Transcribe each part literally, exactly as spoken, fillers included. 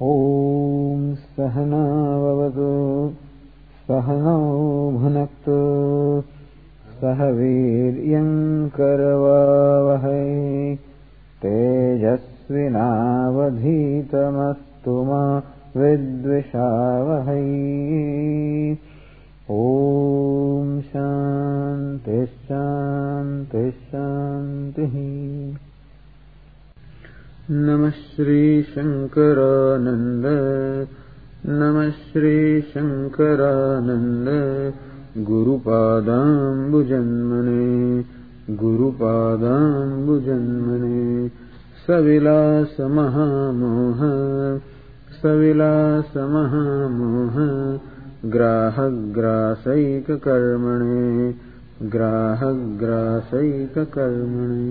ॐ सहना भवतु सहनौ भुनक्तु सह वीर्यं करवावहै तेजस्विनावधीतमस्तु मा विद्विषावहै। ॐ शान्ति शान्ति शान्तिः। नमः श्री शंकरानंद नमः Shri Shankaranand गुरुपादाम्बुजन्मने गुरुपादाम्बुजन्मने सविलास महामोह सविलास महामोह ग्राहग्रासैक कर्मणे ग्राहग्रासैक कर्मणे।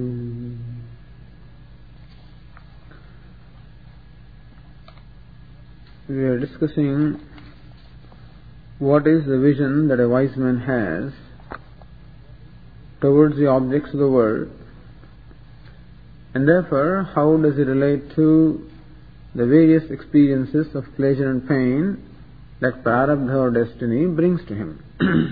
We are discussing what is the vision that a wise man has towards the objects of the world, and therefore how does it relate to the various experiences of pleasure and pain that prarabdha or destiny brings to him.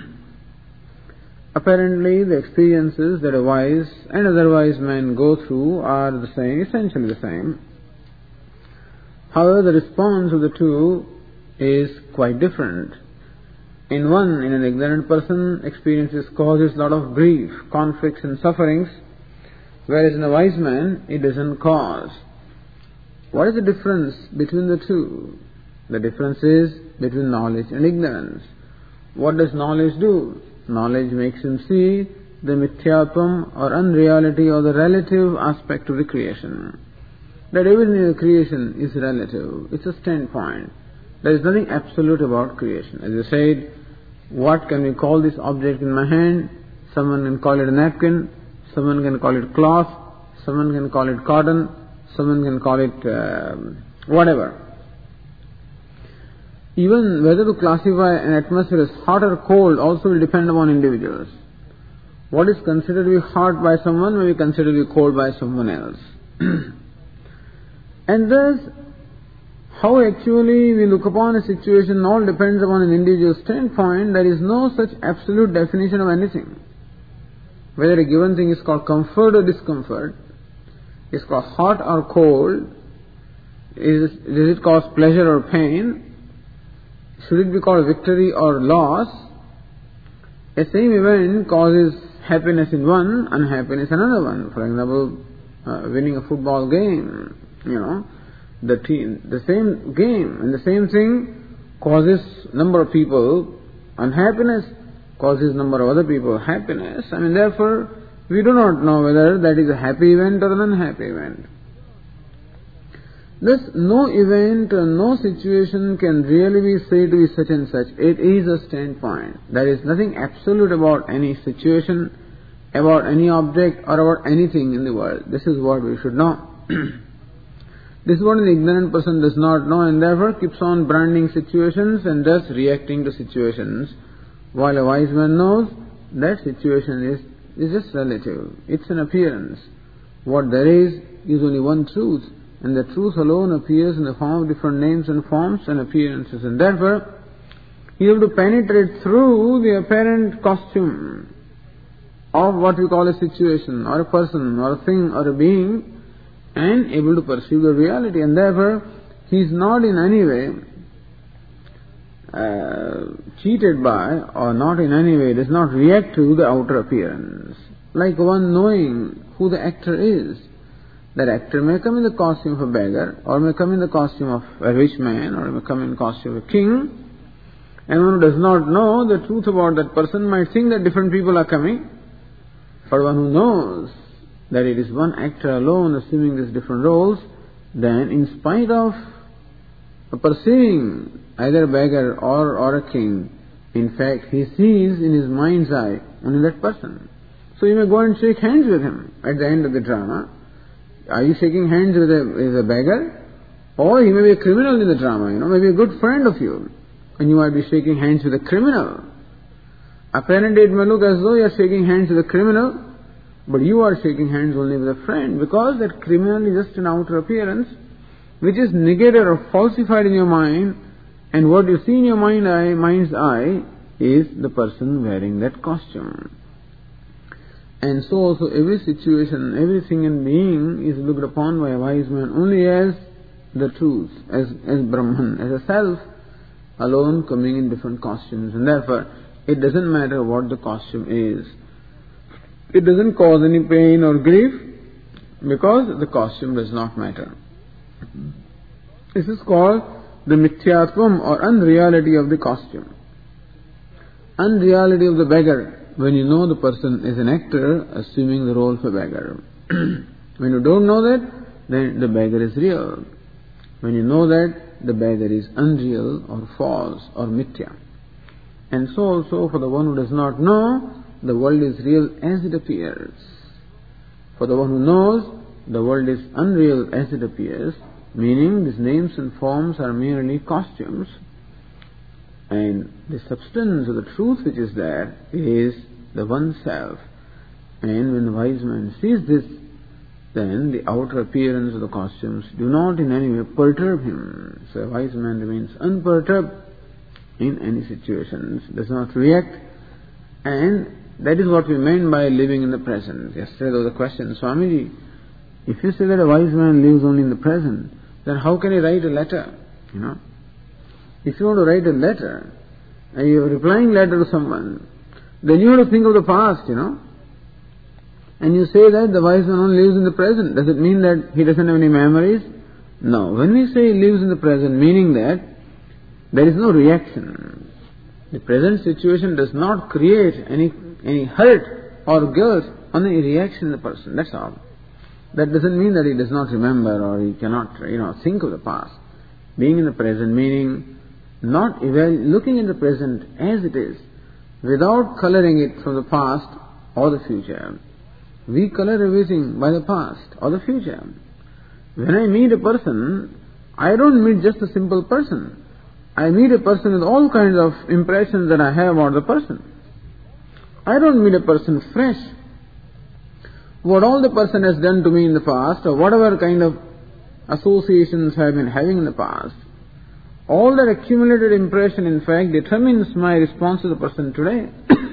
Apparently the experiences that a wise and otherwise man go through are the same, essentially the same. However, the response of the two is quite different. In one, in an ignorant person, experiences causes a lot of grief, conflicts and sufferings, whereas in a wise man, it doesn't cause. What is the difference between the two? The difference is between knowledge and ignorance. What does knowledge do? Knowledge makes him see the mithyatvam or unreality or the relative aspect of the creation. That everything in the creation is relative. It's a standpoint. There is nothing absolute about creation. As I said, what can we call this object in my hand? Someone can call it a napkin, someone can call it cloth, someone can call it cotton, someone can call it uh, whatever. Even whether to classify an atmosphere as hot or cold also will depend upon individuals. What is considered to be hot by someone may be considered to be cold by someone else. And thus, how actually we look upon a situation all depends upon an individual standpoint. There is no such absolute definition of anything. Whether a given thing is called comfort or discomfort, is called hot or cold, is, does it cause pleasure or pain, should it be called victory or loss? A same event causes happiness in one, unhappiness in another one. For example, uh, winning a football game. You know, the team, the same game and the same thing causes number of people unhappiness, causes number of other people happiness. I mean, therefore, we do not know whether that is a happy event or an unhappy event. Thus, no event or no situation can really be said to be such and such. It is a standpoint. There is nothing absolute about any situation, about any object or about anything in the world. This is what we should know. This is what an ignorant person does not know, and therefore keeps on branding situations and thus reacting to situations, while a wise man knows that situation is, is just relative. It's an appearance. What there is is only one truth, and the truth alone appears in the form of different names and forms and appearances, and therefore he is able to penetrate through the apparent costume of what we call a situation or a person or a thing or a being, and able to perceive the reality, and therefore he is not in any way uh, cheated by or not in any way does not react to the outer appearance. Like one knowing who the actor is. That actor may come in the costume of a beggar, or may come in the costume of a rich man, or may come in the costume of a king, and one who does not know the truth about that person might think that different people are coming. For one who knows that it is one actor alone assuming these different roles, then in spite of perceiving either a beggar or, or a king, in fact he sees in his mind's eye only that person. So you may go and shake hands with him at the end of the drama. Are you shaking hands with a, with a beggar? Or he may be a criminal in the drama, you know, maybe a good friend of you, and you might be shaking hands with a criminal. Apparently it may look as though you are shaking hands with a criminal, but you are shaking hands only with a friend, because that criminal is just an outer appearance, which is negated or falsified in your mind, and what you see in your mind eye, mind's eye is the person wearing that costume. And so also every situation, everything and being is looked upon by a wise man only as the truth, as, as Brahman, as a self, alone coming in different costumes. And therefore, it doesn't matter what the costume is. It doesn't cause any pain or grief because the costume does not matter. This is called the mithyatvam or unreality of the costume. Unreality of the beggar. When you know the person is an actor assuming the role of a beggar. When you don't know that, then the beggar is real. When you know that, the beggar is unreal or false or mithya. And so also for the one who does not know, the world is real as it appears. For the one who knows, the world is unreal as it appears, meaning these names and forms are merely costumes, and the substance of the truth which is there is the one self. And when the wise man sees this, then the outer appearance of the costumes do not in any way perturb him. So a wise man remains unperturbed in any situations, does not react, and that is what we meant by living in the present. Yesterday there was a question, Swamiji, if you say that a wise man lives only in the present, then how can he write a letter? You know, if you want to write a letter, and you are replying letter to someone, then you have to think of the past, you know. And you say that the wise man only lives in the present. Does it mean that he doesn't have any memories? No. When we say he lives in the present, meaning that there is no reaction. The present situation does not create any any hurt or guilt on any reaction in the person. That's all. That doesn't mean that he does not remember or he cannot, you know, think of the past. Being in the present meaning not eval- looking in the present as it is, without coloring it from the past or the future. We color everything by the past or the future. When I meet a person, I don't meet just a simple person. I meet a person with all kinds of impressions that I have about the person. I don't meet a person fresh. What all the person has done to me in the past, or whatever kind of associations I have been having in the past, all that accumulated impression, in fact, determines my response to the person today.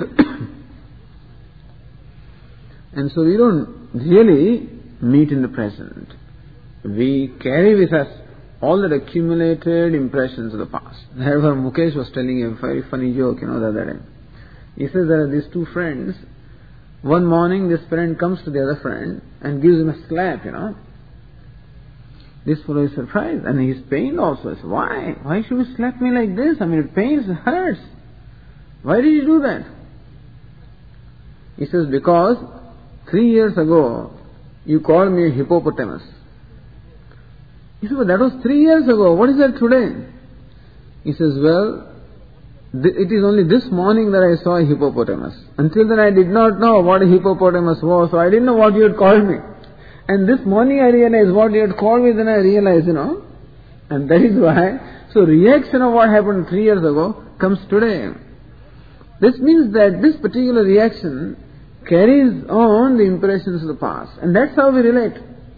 And so we don't really meet in the present. We carry with us all that accumulated impressions of the past. However, Mukesh was telling a very funny joke, you know, the other day. He says there are these two friends. One morning this friend comes to the other friend and gives him a slap, you know. This fellow is surprised and he's pained also. He says, why? Why should you slap me like this? I mean, it pains, it hurts. Why did you do that? He says, because three years ago you called me a hippopotamus. He says, but that was three years ago. What is that today? He says, well, th- it is only this morning that I saw a hippopotamus. Until then I did not know what a hippopotamus was, so I didn't know what you had called me. And this morning I realized what you had called me, then I realized, you know. And that is why, so reaction of what happened three years ago comes today. This means that this particular reaction carries on the impressions of the past. And that's how we relate.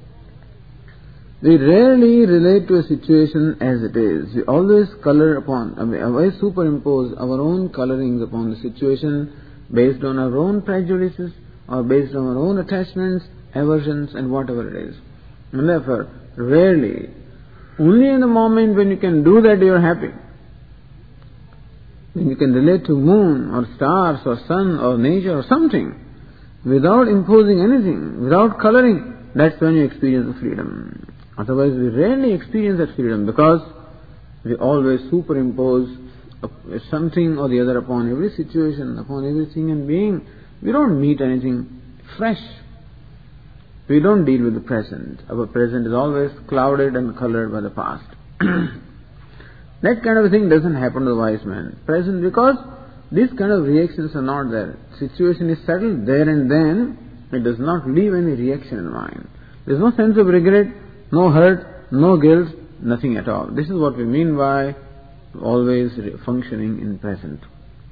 We rarely relate to a situation as it is. We always color upon, I mean, always superimpose our own colorings upon the situation based on our own prejudices or based on our own attachments, aversions and whatever it is. And therefore, rarely, only in the moment when you can do that you are happy. When you can relate to moon or stars or sun or nature or something without imposing anything, without coloring, that's when you experience the freedom. Otherwise, we rarely experience that freedom because we always superimpose something or the other upon every situation, upon everything and being. We don't meet anything fresh. We don't deal with the present. Our present is always clouded and colored by the past. That kind of a thing doesn't happen to the wise man. Present, because these kind of reactions are not there. Situation is settled there and then. It does not leave any reaction in the mind. There is no sense of regret, no hurt, no guilt, nothing at all. This is what we mean by always functioning in present.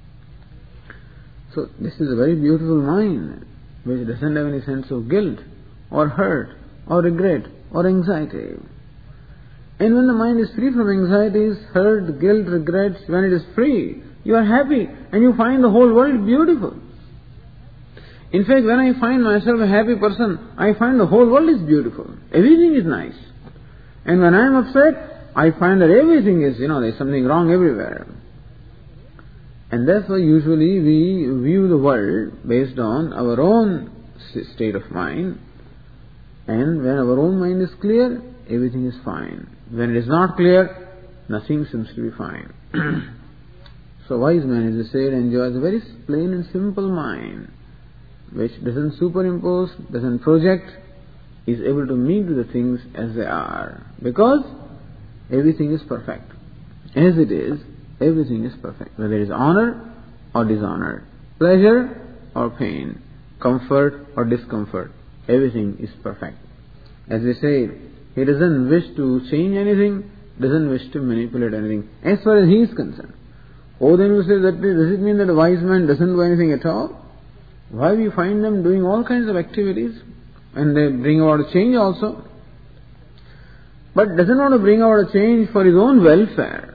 So this is a very beautiful mind which doesn't have any sense of guilt or hurt or regret or anxiety. And when the mind is free from anxieties, hurt, guilt, regrets, when it is free, you are happy and you find the whole world beautiful. In fact, when I find myself a happy person, I find the whole world is beautiful. Everything is nice. And when I am upset, I find that everything is, you know, there is something wrong everywhere. And therefore, usually we view the world based on our own state of mind. And when our own mind is clear, everything is fine. When it is not clear, nothing seems to be fine. So wise man, as I said, enjoys a very plain and simple mind, which doesn't superimpose, doesn't project, is able to meet the things as they are. Because everything is perfect. As it is, everything is perfect. Whether it is honor or dishonor, pleasure or pain, comfort or discomfort, everything is perfect. As we say, he doesn't wish to change anything, doesn't wish to manipulate anything, as far as he is concerned. Oh, then you say, that does it mean that a wise man doesn't do anything at all? Why we find them doing all kinds of activities, and they bring about a change also. But doesn't want to bring about a change for his own welfare.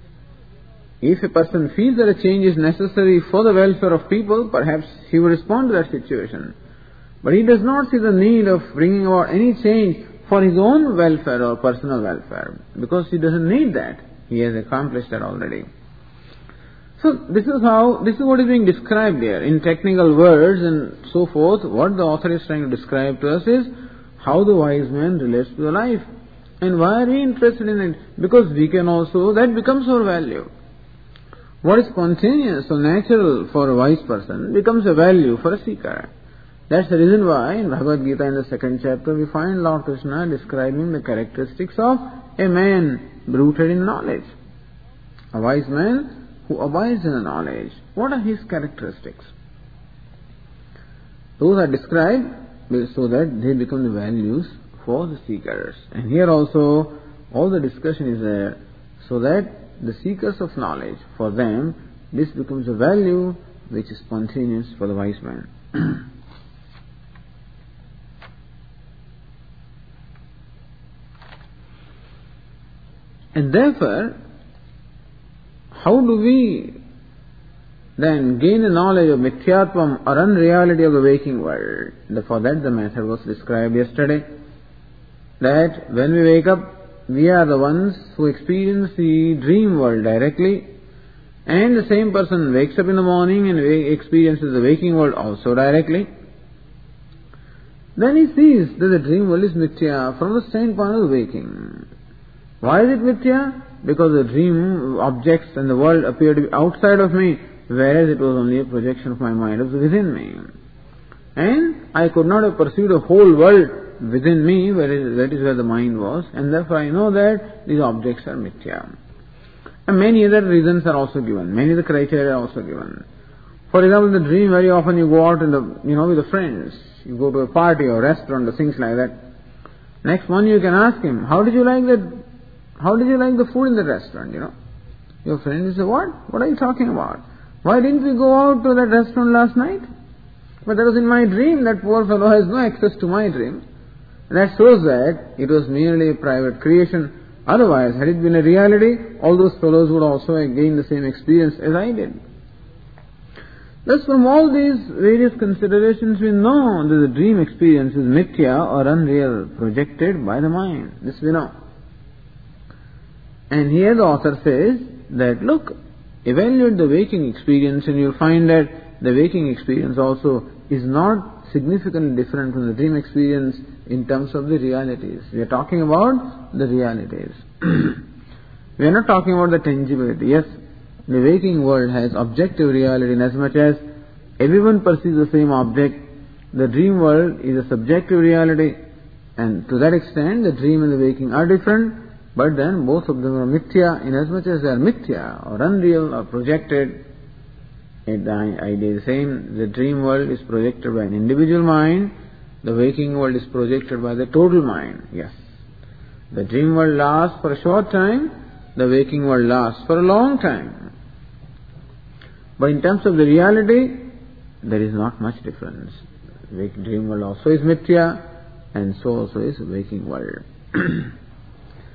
If a person feels that a change is necessary for the welfare of people, perhaps he will respond to that situation. But he does not see the need of bringing about any change for his own welfare or personal welfare, because he doesn't need that. He has accomplished that already. So this is how, this is what is being described here in technical words and so forth. What the author is trying to describe to us is how the wise man relates to the life. And why are we interested in it? Because we can also, that becomes our value. What is spontaneous or natural for a wise person becomes a value for a seeker. That's the reason why in Bhagavad Gita in the second chapter we find Lord Krishna describing the characteristics of a man rooted in knowledge. A wise man who abides in the knowledge. What are his characteristics? Those are described so that they become the values for the seekers. And here also all the discussion is there so that the seekers of knowledge, for them, this becomes a value which is spontaneous for the wise man. And therefore, how do we then gain the knowledge of mithyatvam or unreality of the waking world? For that the method was described yesterday. That when we wake up, we are the ones who experience the dream world directly, and the same person wakes up in the morning and experiences the waking world also directly. Then he sees that the dream world is mithya from the standpoint of the waking. Why is it mithya? Because the dream objects and the world appear to be outside of me, whereas it was only a projection of my mind of within me. And I could not have perceived a whole world within me, whereas that is where the mind was, and therefore I know that these objects are mithya. And many other reasons are also given, many other criteria are also given. For example, in the dream, very often you go out in the, you know, with the friends, you go to a party or restaurant or things like that. Next one you can ask him, how did you like that? How did you like the food in the restaurant, you know? Your friend will say, what? What are you talking about? Why didn't we go out to that restaurant last night? But that was in my dream. That poor fellow has no access to my dream. And that shows that it was merely a private creation. Otherwise, had it been a reality, all those fellows would also have gained the same experience as I did. Thus, from all these various considerations, we know that the dream experience is mithya or unreal, projected by the mind. This we know. And here the author says that, look, evaluate the waking experience and you'll find that the waking experience also is not significantly different from the dream experience in terms of the realities. We are talking about the realities. We are not talking about the tangibility. Yes, the waking world has objective reality in as much as everyone perceives the same object. The dream world is a subjective reality, and to that extent the dream and the waking are different. But then both of them are mithya, in as much as they are mithya or unreal or projected. The idea is the same. The dream world is projected by an individual mind. The waking world is projected by the total mind. Yes. The dream world lasts for a short time. The waking world lasts for a long time. But in terms of the reality, there is not much difference. The dream world also is mithya, and so also is the waking world.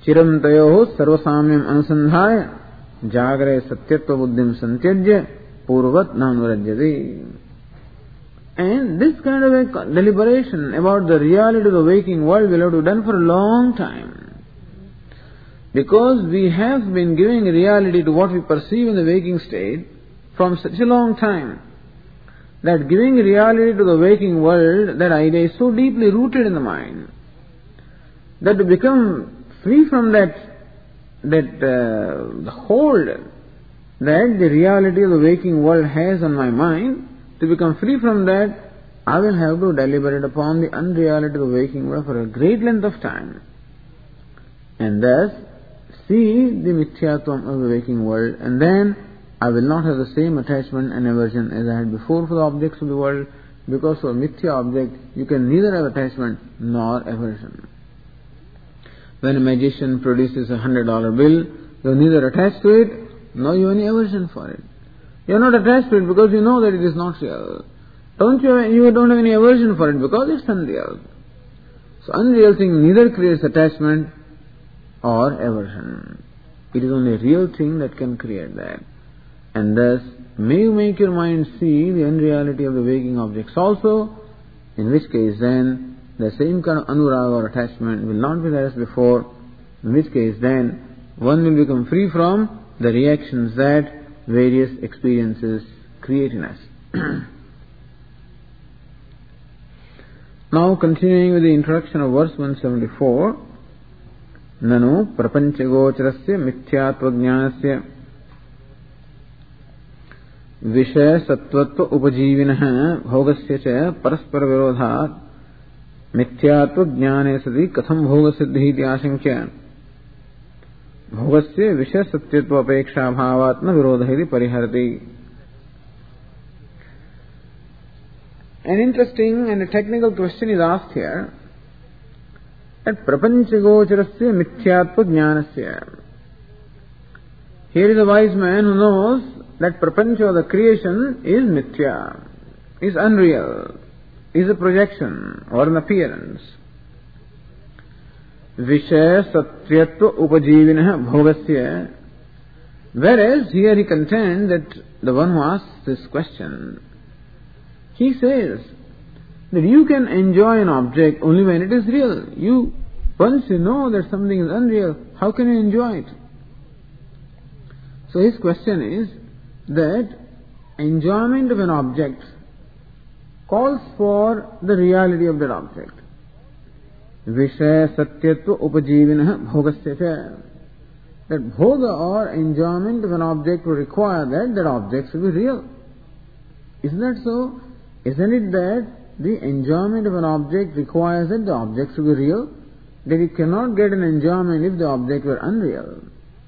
चिरम तयोः सर्वसाम्यम अनुसंधाय जागरे सत्यत्व बुद्धिम संत्यज्य पूर्ववत नानुरज्यते. And this kind of a deliberation about the reality of the waking world will have to be done for a long time. Because we have been giving reality to what we perceive in the waking state from such a long time, that giving reality to the waking world, that idea is so deeply rooted in the mind, that to become free from that, that uh, hold that the reality of the waking world has on my mind, to become free from that, I will have to deliberate upon the unreality of the waking world for a great length of time. And thus, see the mithyatvam of the waking world, and then I will not have the same attachment and aversion as I had before for the objects of the world, because for a mithya object, you can neither have attachment nor aversion. When a magician produces a hundred dollar bill, you are neither attached to it, nor you have any aversion for it. You are not attached to it because you know that it is not real. Don't you, you don't have any aversion for it because it's unreal. So unreal thing neither creates attachment or aversion. It is only a real thing that can create that. And thus, may you make your mind see the unreality of the waking objects also, in which case then, the same kind of anuraga or attachment will not be there as before, in which case then, one will become free from the reactions that various experiences create in us. Now, continuing with the introduction of verse one seventy-four, Nanu prapanchagocharasya mithyatva jnanasya vishaya sattvatva upajeevinah bhogasya cha paraspara virodhat mithyatva jnane sati katham bhogasiddhi iti ashankya bhogasya vishaya satyatva apeksha bhavatna virodha iti pariharati. An interesting and a technical question is asked here, that prapanchagocharasya mithyatva jnanasya. Here is a wise man who knows that prapancha, the creation, is mithya, is unreal, is a projection or an appearance. Vishaya satyatva upajeevinah bhogasya. Whereas here he contends that the one who asks this question, he says that you can enjoy an object only when it is real. You, once you know that something is unreal, how can you enjoy it? So his question is that enjoyment of an object calls for the reality of that object. Vishaya satyatva upajeevinah bhogasya cha. That bhoga or enjoyment of an object will require that that object should be real. Isn't that so? Isn't it that the enjoyment of an object requires that the object should be real? That you cannot get an enjoyment if the object were unreal.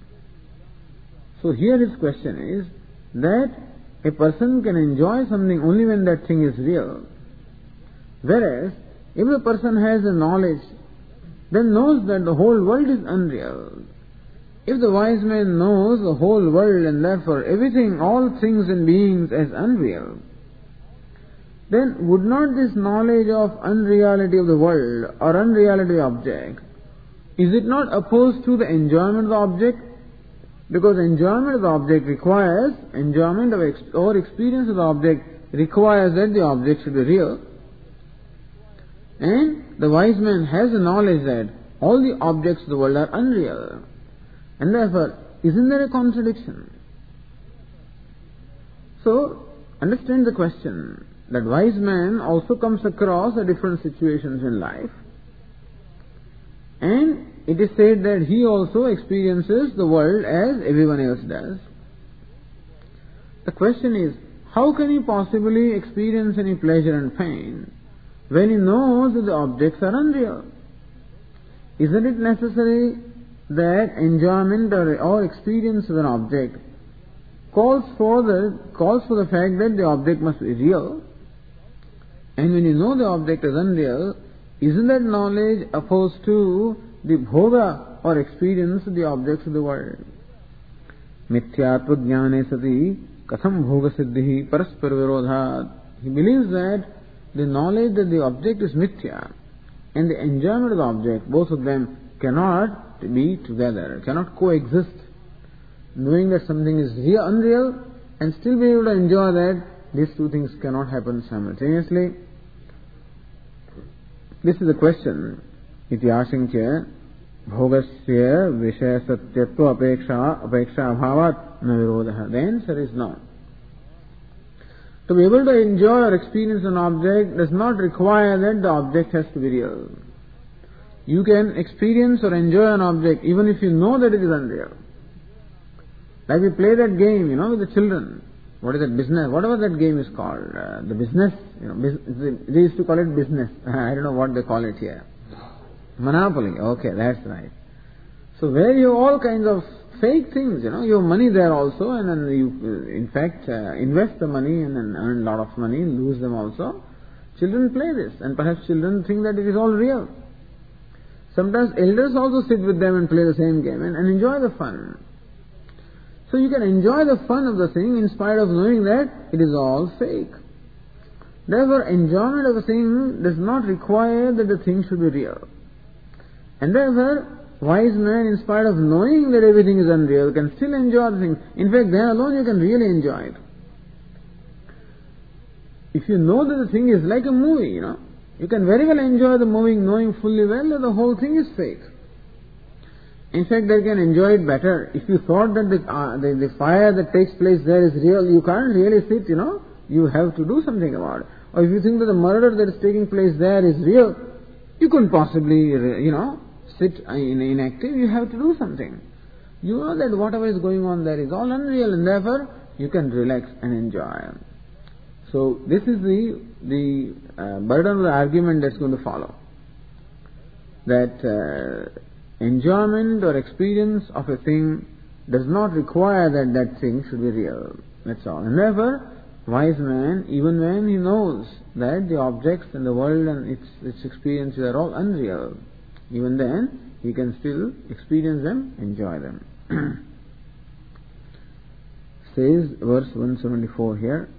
So here his question is that a person can enjoy something only when that thing is real. Whereas, if the person has a knowledge, then knows that the whole world is unreal. If the wise man knows the whole world and therefore everything, all things and beings as unreal, then would not this knowledge of unreality of the world or unreality of object, is it not opposed to the enjoyment of the object? Because enjoyment of the object requires, enjoyment of ex- or experience of the object requires that the object should be real. And the wise man has the knowledge that all the objects of the world are unreal. And therefore, isn't there a contradiction? So, understand the question. That wise man also comes across the different situations in life, and it is said that he also experiences the world as everyone else does. The question is, how can he possibly experience any pleasure and pain when he knows that the objects are unreal? Isn't it necessary that enjoyment or, or experience of an object calls for the calls for the fact that the object must be real? And when you know the object is unreal, isn't that knowledge opposed to the bhoga or experience of the objects of the world? Mithyatva jnane sati katham bhoga siddhi paraspara virodhat. He believes that the knowledge that the object is mithya and the enjoyment of the object, both of them cannot cannot be together, cannot coexist. Knowing that something is real, unreal, and still be able to enjoy that, these two things cannot happen simultaneously. This is the question. Iti ashinkya bhogasya vishaya satyatva apeksha apeksha abhavat na virodha. The answer is no. To be able to enjoy or experience an object does not require that the object has to be real. You can experience or enjoy an object even if you know that it is unreal. Like we play that game, you know, with the children. What is that business? Whatever that game is called. Uh, the business, you know, bus- they used to call it business. I don't know what they call it here. Monopoly. Okay, that's right. So where you have all kinds of fake things, you know, you have money there also, and then you, in fact, uh, invest the money and then earn a lot of money, lose them also. Children play this, and perhaps children think that it is all real. Sometimes elders also sit with them and play the same game and, and enjoy the fun. So you can enjoy the fun of the thing in spite of knowing that it is all fake. Therefore, enjoyment of a thing does not require that the thing should be real. And therefore, wise man, in spite of knowing that everything is unreal, can still enjoy the thing. In fact, then alone you can really enjoy it. If you know that the thing is like a movie, you know, you can very well enjoy the movie knowing fully well that the whole thing is fake. In fact, they can enjoy it better. If you thought that the, uh, the, the fire that takes place there is real, you can't really sit, you know. You have to do something about it. Or if you think that the murder that is taking place there is real, you couldn't possibly, you know, sit in inactive. You have to do something. You know that whatever is going on there is all unreal, and therefore you can relax and enjoy. So this is the the uh, burden of the argument that's going to follow. That uh, enjoyment or experience of a thing does not require that that thing should be real. That's all. And therefore, wise man, even when he knows that the objects and the world and its its experiences are all unreal, even then he can still experience them, enjoy them. Says verse one seventy-four here.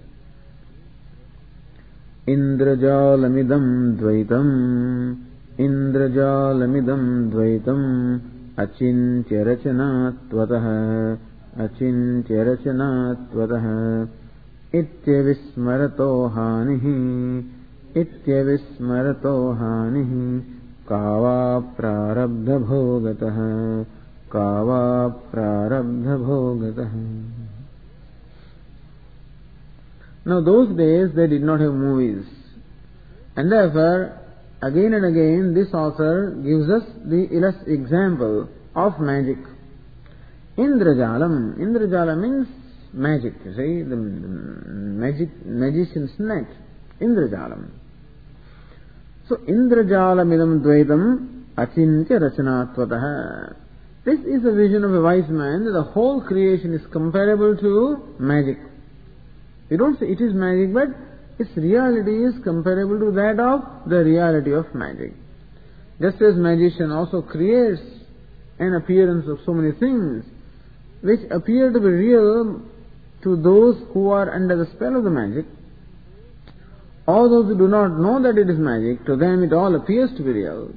Indrajalamidam dvaitam Indrajalamidam dvaitam Achintya rachanatvatah Achintya rachanatvatah Ityavismarato hanihi Ityavismarato hanihi Kava prarabdha bhogatah Kava prarabdha bhogatah. Now those days they did not have movies, and therefore again and again this author gives us the example of magic. Indrajalam. Indrajala means magic, you see, the magic, magician's net. Indrajalam. So Indrajalamidam dvaitam achintya rachanatvatah. This is a vision of a wise man that the whole creation is comparable to magic. We don't say it is magic, but its reality is comparable to that of the reality of magic. Just as magician also creates an appearance of so many things which appear to be real to those who are under the spell of the magic, all those who do not know that it is magic, to them it all appears to be real.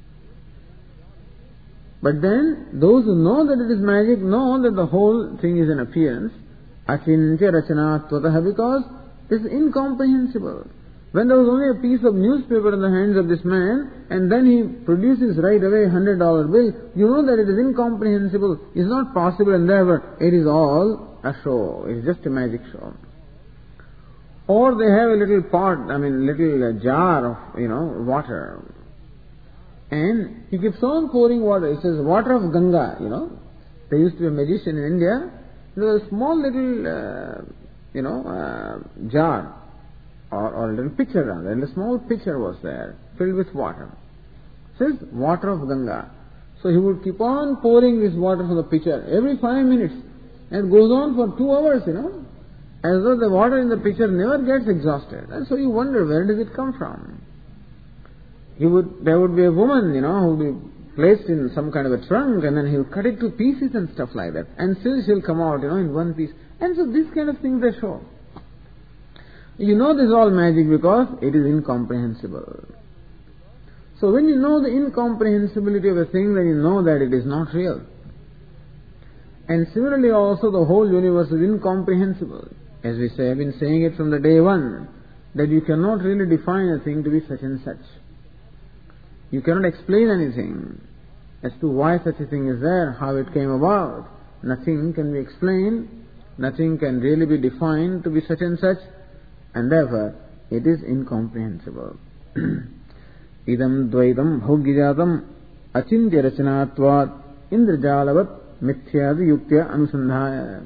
But then those who know that it is magic know that the whole thing is an appearance. Achintya rachanatvatah, because it is incomprehensible. When there was only a piece of newspaper in the hands of this man, and then he produces right away a hundred dollar bill, you know that it is incomprehensible, it is not possible, and therefore it is all a show, it is just a magic show. Or they have a little pot, I mean little uh, jar of, you know, water, and he keeps on pouring water. It says water of Ganga, you know. There used to be a magician in India. There was a small little, uh, you know, uh, jar or, or a little pitcher rather, and a small pitcher was there filled with water. It says water of Ganga. So he would keep on pouring this water from the pitcher every five minutes, and it goes on for two hours, you know, as though the water in the pitcher never gets exhausted. And so you wonder, where does it come from? He would, there would be a woman, you know, who would be placed in some kind of a trunk, and then he'll cut it to pieces and stuff like that, and still she'll come out, you know, in one piece. And so these kind of things they show. You know this is all magic because it is incomprehensible. So when you know the incomprehensibility of a thing, then you know that it is not real. And similarly also the whole universe is incomprehensible. As we say, I've been saying it from the day one, that you cannot really define a thing to be such and such. You cannot explain anything as to why such a thing is there, how it came about. Nothing can be explained, nothing can really be defined to be such and such, and therefore it is incomprehensible. Idam dvaitam bhogyajatam achintya rachanatvat indrajalavat mithyadi yuktya anusandhaya.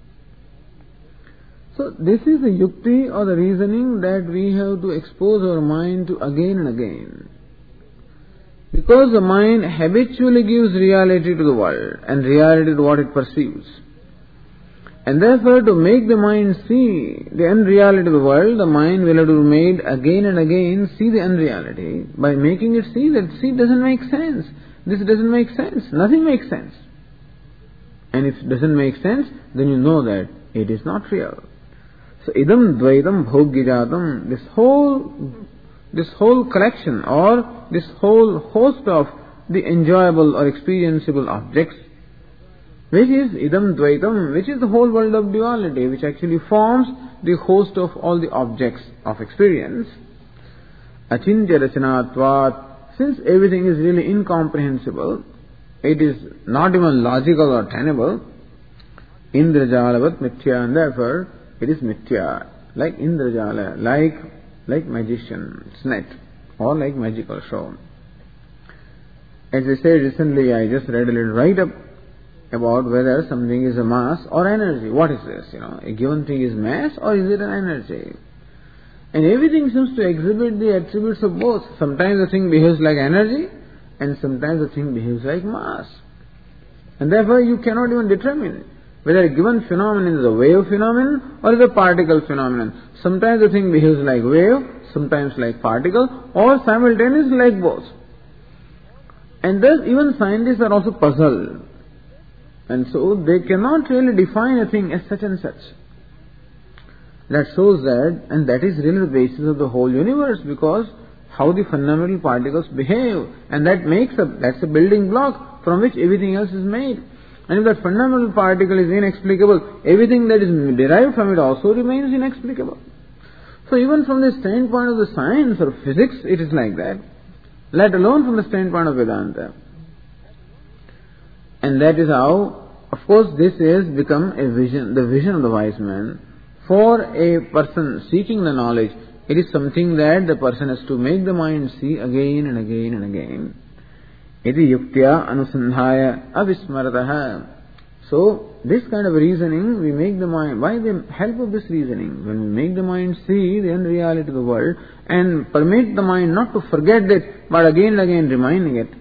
So this is the yukti or the reasoning that we have to expose our mind to again and again. Because the mind habitually gives reality to the world and reality to what it perceives. And therefore to make the mind see the unreality of the world, the mind will have to be made again and again see the unreality by making it see that see doesn't make sense. This doesn't make sense. Nothing makes sense. And if it doesn't make sense, then you know that it is not real. So idam dvaitam bhogyajatam, this whole this whole collection or this whole host of the enjoyable or experienceable objects, which is idam dvaitam, which is the whole world of duality, which actually forms the host of all the objects of experience. Achintya rachanatvat, since everything is really incomprehensible, it is not even logical or tenable, indrajalavat mithya, and therefore it is mithya, like indrajala, like like magician's net, or like magical show. As I said recently, I just read a little write-up about whether something is a mass or energy. What is this? You know, a given thing is mass or is it an energy? And everything seems to exhibit the attributes of both. Sometimes the thing behaves like energy, and sometimes the thing behaves like mass. And therefore you cannot even determine whether a given phenomenon is a wave phenomenon or is a particle phenomenon. Sometimes the thing behaves like wave, sometimes like particle, or simultaneously like both. And thus even scientists are also puzzled. And so they cannot really define a thing as such and such. That shows that, and that is really the basis of the whole universe, because how the fundamental particles behave, and that makes a, that's a building block from which everything else is made. And if that fundamental particle is inexplicable, everything that is derived from it also remains inexplicable. So even from the standpoint of the science or physics, it is like that, let alone from the standpoint of Vedanta. And that is how, of course, this has become a vision, the vision of the wise man. For a person seeking the knowledge, it is something that the person has to make the mind see again and again and again. Iti yuktya anusandhaya avismarataha. So, this kind of reasoning, we make the mind, by the help of this reasoning, when we make the mind see the unreality of the world and permit the mind not to forget it, but again and again reminding it.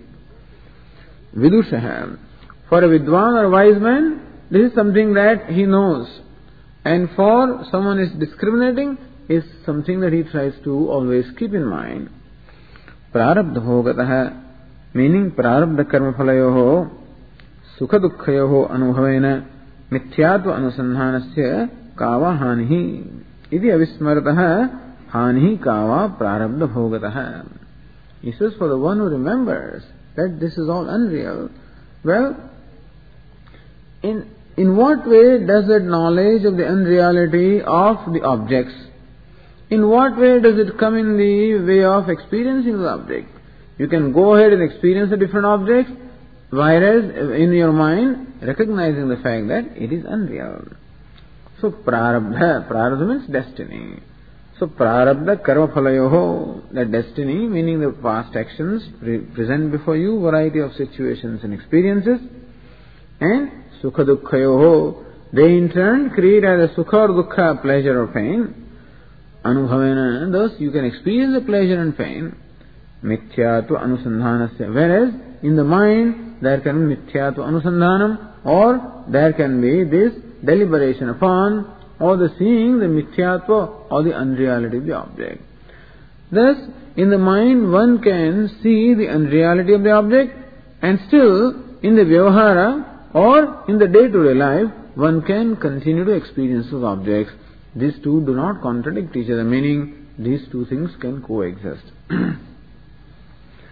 Vidushaha. For a vidwan or a wise man, this is something that he knows. And for someone is discriminating, is something that he tries to always keep in mind. Prarabdha bhogataha, meaning prarabdha karma phalayoho sukha dukkhayoho anubhavena mithyatva anusandhanasya kava hanihi iti avismarataha hanihi kava prarabdha bhogataha. He says, for the one who remembers that this is all unreal, well, in in what way does that knowledge of the unreality of the objects, in what way does it come in the way of experiencing the object? You can go ahead and experience the different objects, whereas in your mind, recognizing the fact that it is unreal. So, prarabdha, prarabdha means destiny. So, prarabdha karma phalayoho, that destiny, meaning the past actions, pre- present before you variety of situations and experiences, and sukha dukkhayoho, they in turn create either sukha or dukkha, pleasure or pain. Anubhavena, thus you can experience the pleasure and pain. Mithyatva anusandhanasya, whereas in the mind there can be mithyatva anusandhanam, or there can be this deliberation upon, or the seeing the mithyatva or the unreality of the object. Thus, in the mind one can see the unreality of the object, and still in the vyavahara or in the day-to-day life one can continue to experience those objects. These two do not contradict each other, meaning these two things can coexist.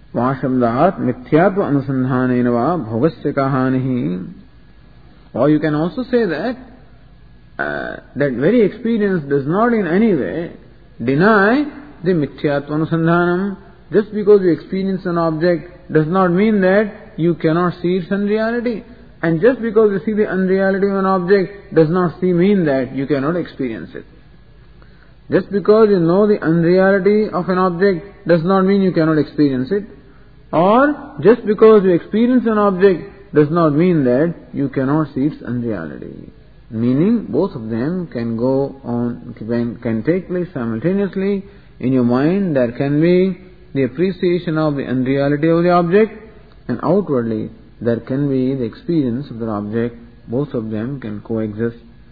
Vashabdat mithyatva anusandhanena va bhogasya kahanihi. Or you can also say that uh, that very experience does not in any way deny the mithyatva anusandhanam. Just because you experience an object does not mean that you cannot see its unreality. And just because you see the unreality of an object does not see mean that you cannot experience it. Just because you know the unreality of an object does not mean you cannot experience it. Or just because you experience an object does not mean that you cannot see its unreality. Meaning both of them can go on, can, can take place simultaneously. In your mind there can be the appreciation of the unreality of the object, and outwardly there can be the experience of the object. Both of them can coexist.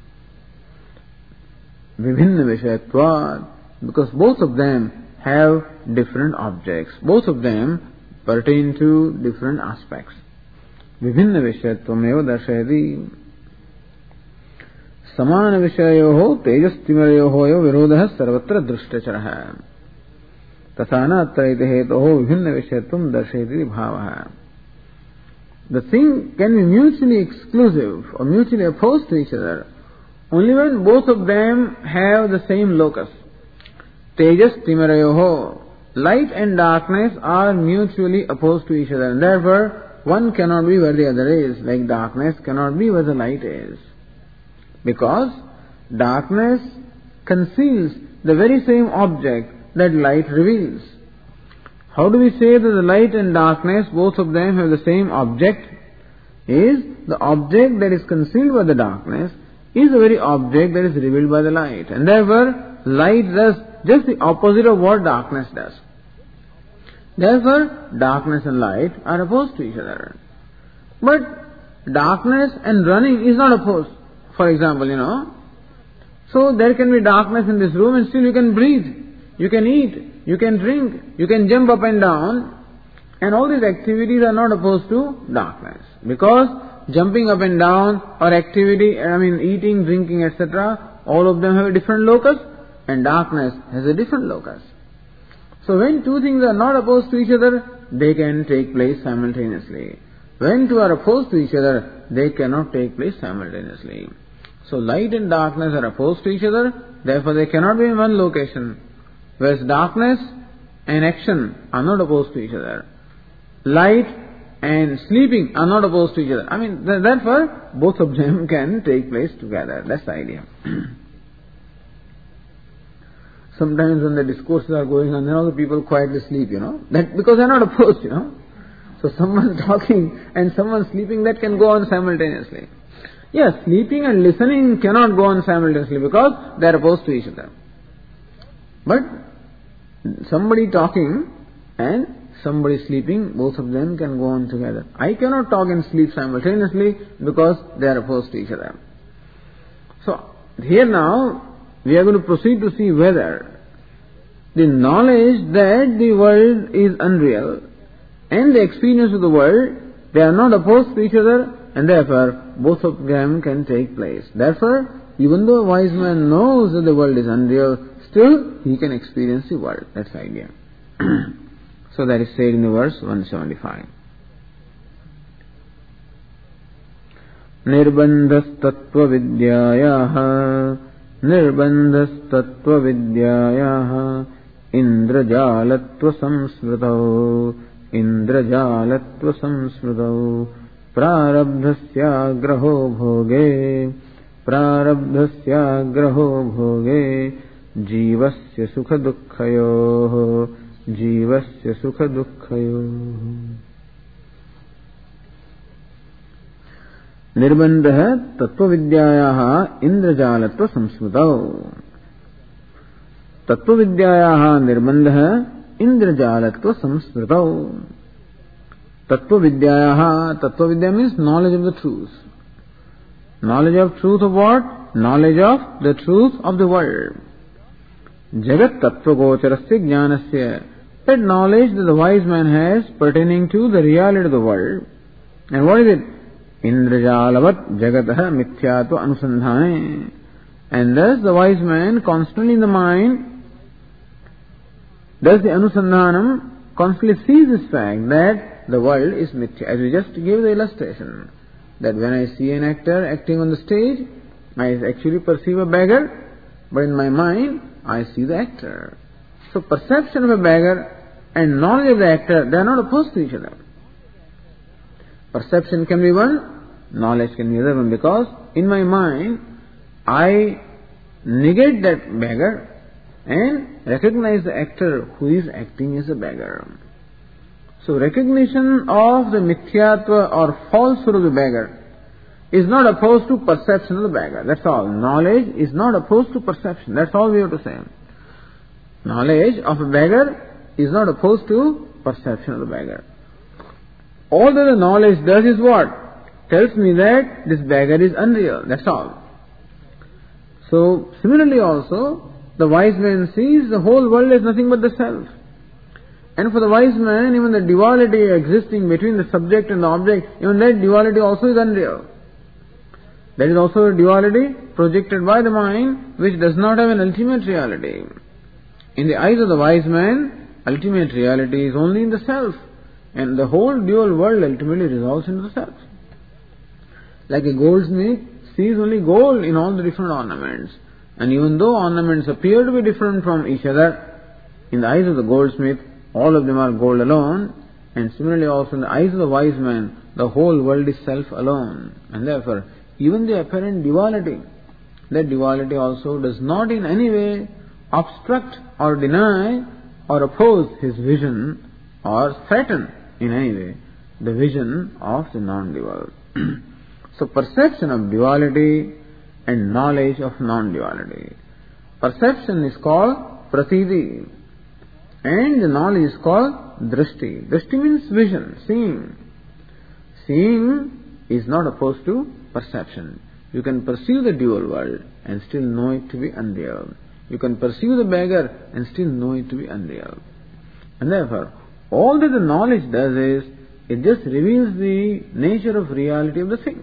Vibhinna Vishayatvat, because both of them have different objects. Both of them pertain to different aspects. Vibhinna Vishayatvam eva darshayati. Samana Vishayoho Tejastimarayoho eva virodha sarvatra drishtacharaha. Tasana atraita hetoho vibhinna Vishayatvam darshayati bhavaha. The thing can be mutually exclusive or mutually opposed to each other only when both of them have the same locus. Tejas timarayoho. Light and darkness are mutually opposed to each other, and therefore one cannot be where the other is, like darkness cannot be where the light is. Because darkness conceals the very same object that light reveals. How do we say that the light and darkness, both of them have the same object? Is the object that is concealed by the darkness is the very object that is revealed by the light. And therefore, light does just the opposite of what darkness does. Therefore, darkness and light are opposed to each other. But darkness and running is not opposed. For example, you know, so there can be darkness in this room and still you can breathe, you can eat, you can drink, you can jump up and down, and all these activities are not opposed to darkness. Because jumping up and down or activity, I mean eating, drinking, et cetera, all of them have a different locus, and darkness has a different locus. So when two things are not opposed to each other, they can take place simultaneously. When two are opposed to each other, they cannot take place simultaneously. So light and darkness are opposed to each other, therefore they cannot be in one location. Whereas darkness and action are not opposed to each other. Light and sleeping are not opposed to each other. I mean, th- therefore, both of them can take place together. That's the idea. Sometimes when the discourses are going on, then all the people quietly sleep, you know. That because they're not opposed, you know. So someone's talking and someone's sleeping, that can go on simultaneously. Yes, sleeping and listening cannot go on simultaneously because they are opposed to each other. But somebody talking and somebody sleeping, both of them can go on together. I cannot talk and sleep simultaneously because they are opposed to each other. So here now we are going to proceed to see whether the knowledge that the world is unreal and the experience of the world, they are not opposed to each other, and therefore both of them can take place. Therefore, even though a wise man knows that the world is unreal, still he can experience the world. That's the idea. So that is said in the verse one seventy-five. Nirbandhas tattva vidyayaha Nirbandhas tattva vidyayaha Indrajalatva samsmritau Indrajalatva samsmritau Prarabdhasya graho bhoge Prarabdhasya graho bhoge Jivasya sukha dukkhayoh Jivasya sukha dukkhayoh. Nirbandha tattva vidyayaha indrajalatva samsmritau. Tattva vidyayaha nirbandha indrajalatva samsmritau. Tattva vidyayaha, tattva vidya means knowledge of the truth. Knowledge of truth of what? Knowledge of the truth of the world. Jagat tattva gocharasya jnanasya. That knowledge that the wise man has pertaining to the reality of the world. And what is it? Indrajalavat jagataha mithyatva anusandhane. And thus the wise man constantly in the mind does the anusandhanam consciously sees this fact that the world is mithya. As we just gave the illustration, that when I see an actor acting on the stage, I actually perceive a beggar, but in my mind, I see the actor. So perception of a beggar and knowledge of the actor, they are not opposed to each other. Perception can be one, knowledge can be the other one, because in my mind, I negate that beggar and recognize the actor who is acting as a beggar. So recognition of the mithyatva or falsehood of the beggar is not opposed to perception of the beggar. That's all. Knowledge is not opposed to perception. That's all we have to say. Knowledge of a beggar is not opposed to perception of the beggar. All that the knowledge does is what? Tells me that this beggar is unreal. That's all. So, similarly also, the wise man sees the whole world as nothing but the self. And for the wise man, even the duality existing between the subject and the object, even that duality also is unreal. That is also a duality projected by the mind, which does not have an ultimate reality. In the eyes of the wise man, ultimate reality is only in the self, and the whole dual world ultimately resolves into the self. Like a goldsmith sees only gold in all the different ornaments, and even though ornaments appear to be different from each other, in the eyes of the goldsmith, all of them are gold alone, and similarly also in the eyes of the wise man, the whole world is self alone, and therefore even the apparent duality, that duality also does not in any way obstruct or deny or oppose his vision or threaten in any way the vision of the non-dual. So perception of duality and knowledge of non-duality. Perception is called pratiti and the knowledge is called drishti. Drishti means vision, seeing. Seeing is not opposed to perception. You can perceive the dual world and still know it to be unreal. You can perceive the beggar and still know it to be unreal. And therefore, all that the knowledge does is, it just reveals the nature of reality of the thing.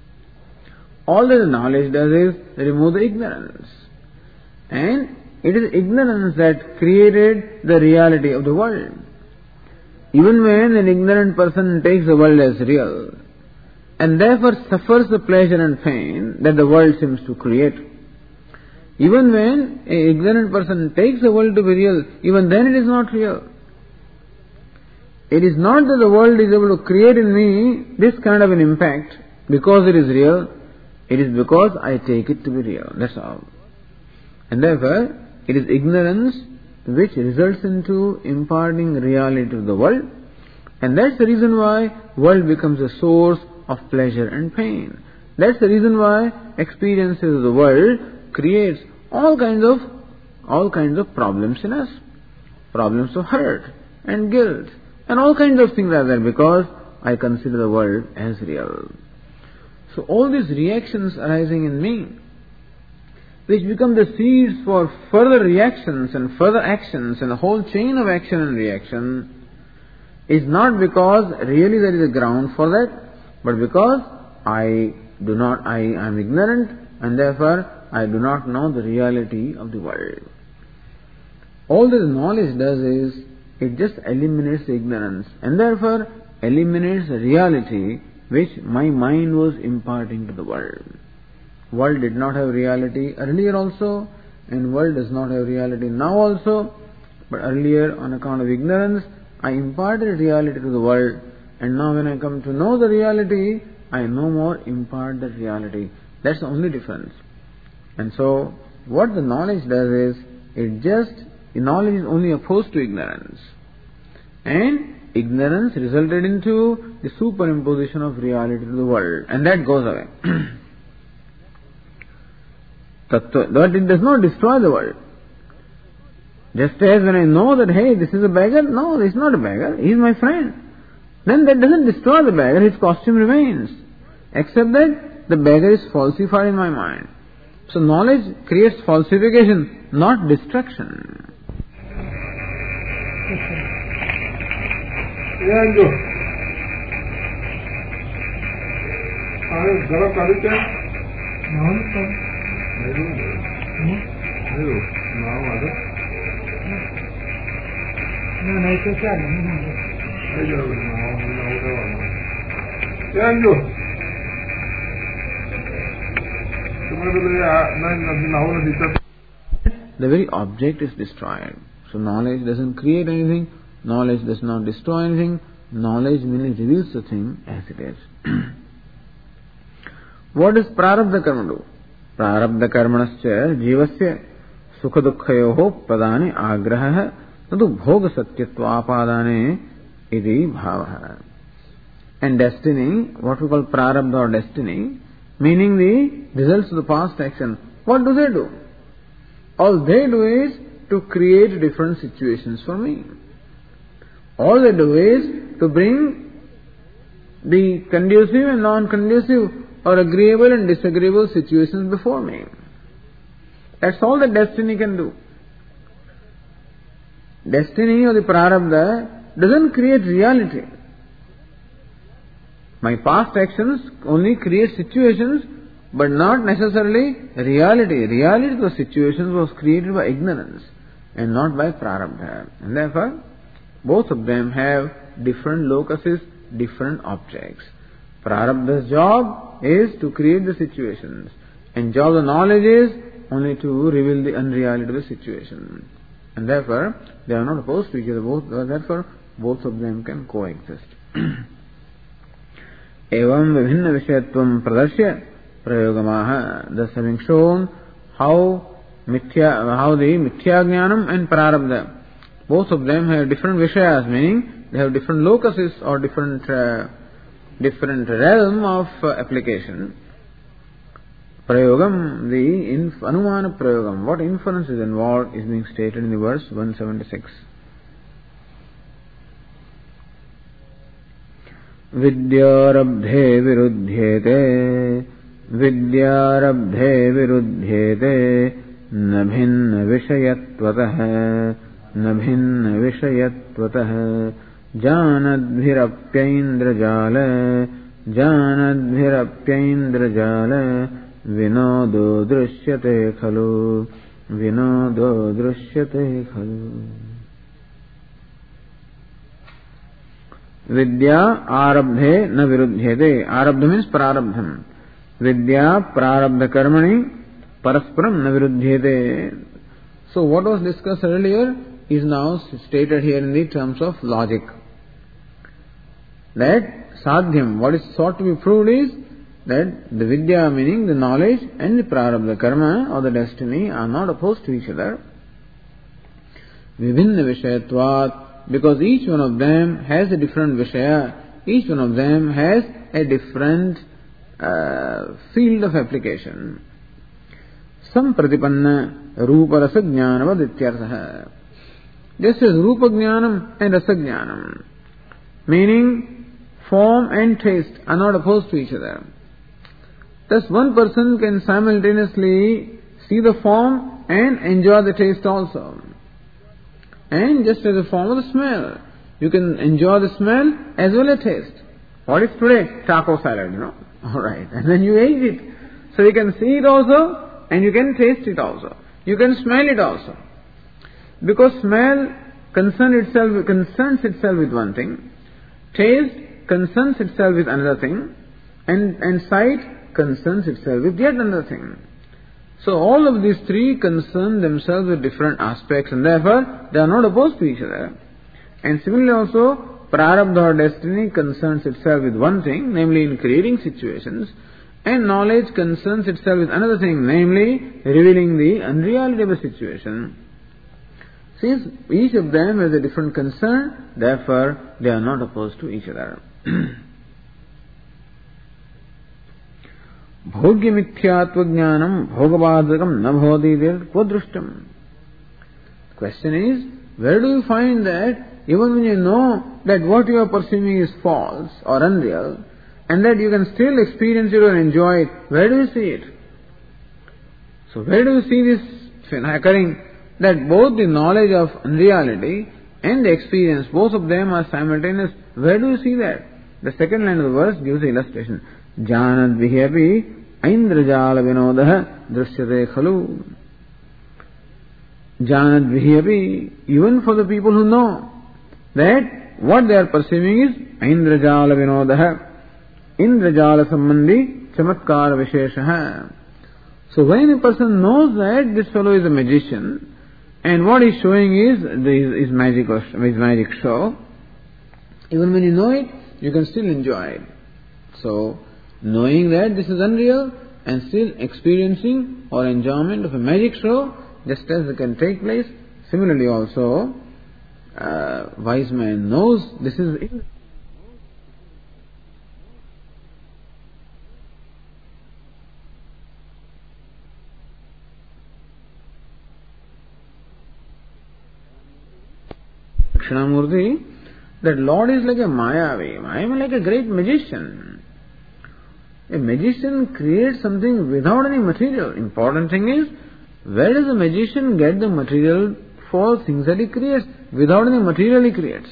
All that the knowledge does is remove the ignorance. And it is ignorance that created the reality of the world. Even when an ignorant person takes the world as real, and therefore suffers the pleasure and pain that the world seems to create, even when an ignorant person takes the world to be real, even then it is not real. It is not that the world is able to create in me this kind of an impact because it is real. It is because I take it to be real. That's all. And therefore, it is ignorance which results into imparting reality to the world. And that's the reason why world becomes a source of pleasure and pain. That's the reason why experiences of the world creates all kinds of all kinds of problems in us. Problems of hurt and guilt and all kinds of things are there because I consider the world as real. So all these reactions arising in me, which become the seeds for further reactions and further actions and the whole chain of action and reaction, is not because really there is a ground for that, but because I do not, I am ignorant and therefore I do not know the reality of the world. All that knowledge does is, it just eliminates ignorance and therefore eliminates the reality which my mind was imparting to the world. World did not have reality earlier also, and world does not have reality now also, but earlier on account of ignorance, I imparted reality to the world, and now when I come to know the reality, I no more impart that reality. That's the only difference. And so, what the knowledge does is, it just, knowledge is only opposed to ignorance. And ignorance resulted into the superimposition of reality to the world, and that goes away. But it does not destroy the world. Just as when I know that, hey, this is a beggar, no, it's not a beggar, he is my friend. Then that doesn't destroy the beggar, his costume remains. Except that the beggar is falsified in my mind. So knowledge creates falsification, not destruction. Leandro. Jara kadite? No, no. No, no. No, necessary. Thank you. The very object is destroyed. So knowledge doesn't create anything, knowledge does not destroy anything, knowledge merely reveals the thing as it is. What does prarabdha karma do? Prarabdha karmanascha jivasya sukha dukkhayoho padane agraha nadu bhoga satyatva apadane iti bhavaha. And destiny, what we call prarabdha or destiny, meaning the results of the past action, what do they do? All they do is to create different situations for me. All they do is to bring the conducive and non-conducive or agreeable and disagreeable situations before me. That's all that destiny can do. Destiny or the prarabdha doesn't create reality. My past actions only create situations, but not necessarily reality. Reality of the situations was created by ignorance and not by prarabdha. And therefore, both of them have different locuses, different objects. Prarabdha's job is to create the situations, and job of knowledge is only to reveal the unreality of the situation. And therefore, they are not opposed to each other. Both, therefore, both of them can coexist. Evam vivinna vishayatvam pradarshya prayogamaha. Thus, having shown how mithya, how the mithya jnanam and prarabdha, both of them have different vishayas, meaning they have different locuses or different uh, different realm of uh, application. Prayogam, the inf- anumana prayogam, what inference is involved is being stated in the verse one seventy-six. Vidyarabdhe viruddhyete, vidyarabdhe viruddhyete, nabhinna vishayatvatah, nabhinna vishayatvatah, janadbhirapyaindrajala, janadbhirapyaindrajala, vinodo drishyate khalu, vinodo drishyate khalu. Vidya arabdhe na viruddhyate. Arabdha means prarabdham. Vidya prarabdha karmani parasparam na viruddhyate. So what was discussed earlier is now stated here in the terms of logic. That sadhyam, what is sought to be proved is that the vidya, meaning the knowledge, and the prarabdha karma or the destiny are not opposed to each other. Vivinna vishayatvat, because each one of them has a different vishaya, each one of them has a different uh, field of application. Sampratipanna rupa rasa jnanavad ityartha. Just as rupa jnanam and rasa jnanam, meaning form and taste, are not opposed to each other. Thus one person can simultaneously see the form and enjoy the taste also. And just as a form of the smell, you can enjoy the smell as well as taste. What is today? Taco salad, you know. Alright. And then you ate it. So you can see it also and you can taste it also. You can smell it also. Because smell concerns itself, concerns itself with one thing. Taste concerns itself with another thing. And, and sight concerns itself with yet another thing. So all of these three concern themselves with different aspects, and therefore they are not opposed to each other. And similarly also, prarabdha or destiny concerns itself with one thing, namely in creating situations, and knowledge concerns itself with another thing, namely revealing the unreality of a situation. Since each of them has a different concern, therefore they are not opposed to each other. Bhogya mithyatva jnanam bhogavadakam na bhodhidir kvadrushtam. The question is, where do you find that even when you know that what you are perceiving is false or unreal, and that you can still experience it or enjoy it, where do you see it? So where do you see this occurring, that both the knowledge of unreality and the experience, both of them are simultaneous? Where do you see that? The second line of the verse gives the illustration. Janad vihapi aindrajala vinodah drishyate khalu. Janad vihapi, even for the people who know, that what they are perceiving is Indrajala Vinodaha, Indrajala Sambandhi Chamatkar Visheshaha. So when a person knows that this fellow is a magician, and what he's showing is the, his, magic or, his magic show, even when you know it, you can still enjoy it. So, knowing that this is unreal and still experiencing or enjoyment of a magic show, just as it can take place, similarly also, uh, wise man knows this is in Krishnamurti, that Lord is like a Mayavi. I am like a great magician. A magician creates something without any material. Important thing is, where does a magician get the material for things that he creates? Without any material he creates.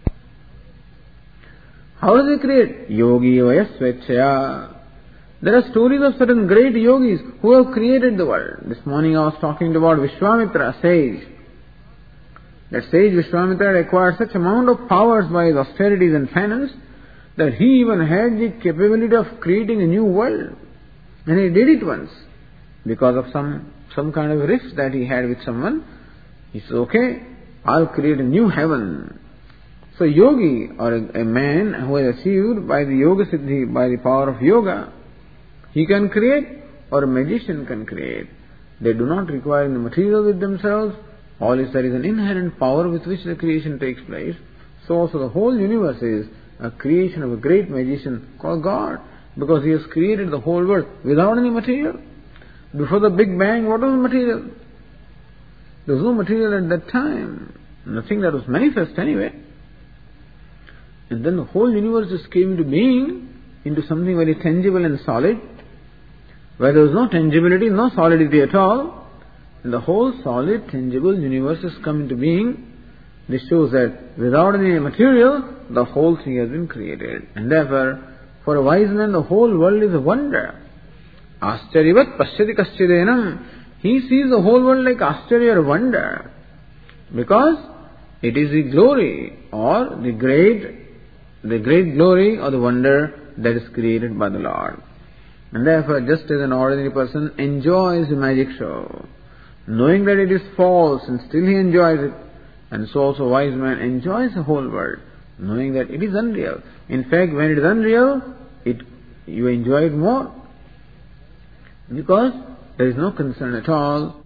How does he create? Yogi vaya svechaya. There are stories of certain great yogis who have created the world. This morning I was talking about Vishwamitra, sage. That sage Vishwamitra acquired such amount of powers by his austerities and penance that he even had the capability of creating a new world. And he did it once. Because of some, some kind of rift that he had with someone, he said, okay, I'll create a new heaven. So yogi, or a, a man who has achieved by the yoga siddhi, by the power of yoga, he can create, or a magician can create. They do not require any material with themselves. All is there is an inherent power with which the creation takes place. So also the whole universe is a creation of a great magician called God, because he has created the whole world without any material. Before the Big Bang, what was the material? There was no material at that time. Nothing that was manifest anyway. And then the whole universe just came into being, into something very tangible and solid, where there was no tangibility, no solidity at all. And the whole solid, tangible universe has come into being. This shows that without any material, the whole thing has been created. And therefore, for a wise man, the whole world is a wonder. Ascharyavat pashyati kaschidenam. He sees the whole world like Ascharya or wonder. Because it is the glory or the great, the great glory or the wonder that is created by the Lord. And therefore, just as an ordinary person enjoys the magic show, knowing that it is false and still he enjoys it, and so also a wise man enjoys the whole world, knowing that it is unreal. In fact, when it is unreal, it you enjoy it more, because there is no concern at all.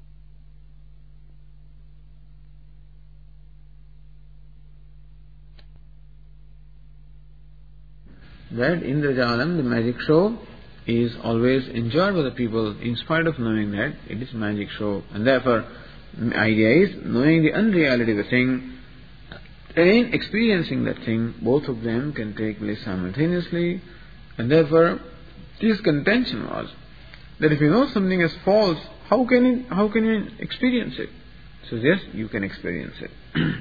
That Indrajalam, the magic show, is always enjoyed by the people in spite of knowing that it is magic show. And therefore, the idea is knowing the unreality of the thing and experiencing that thing, both of them can take place simultaneously. And therefore, his contention was that if you know something is false, how can it, how can you experience it? So yes, you can experience it.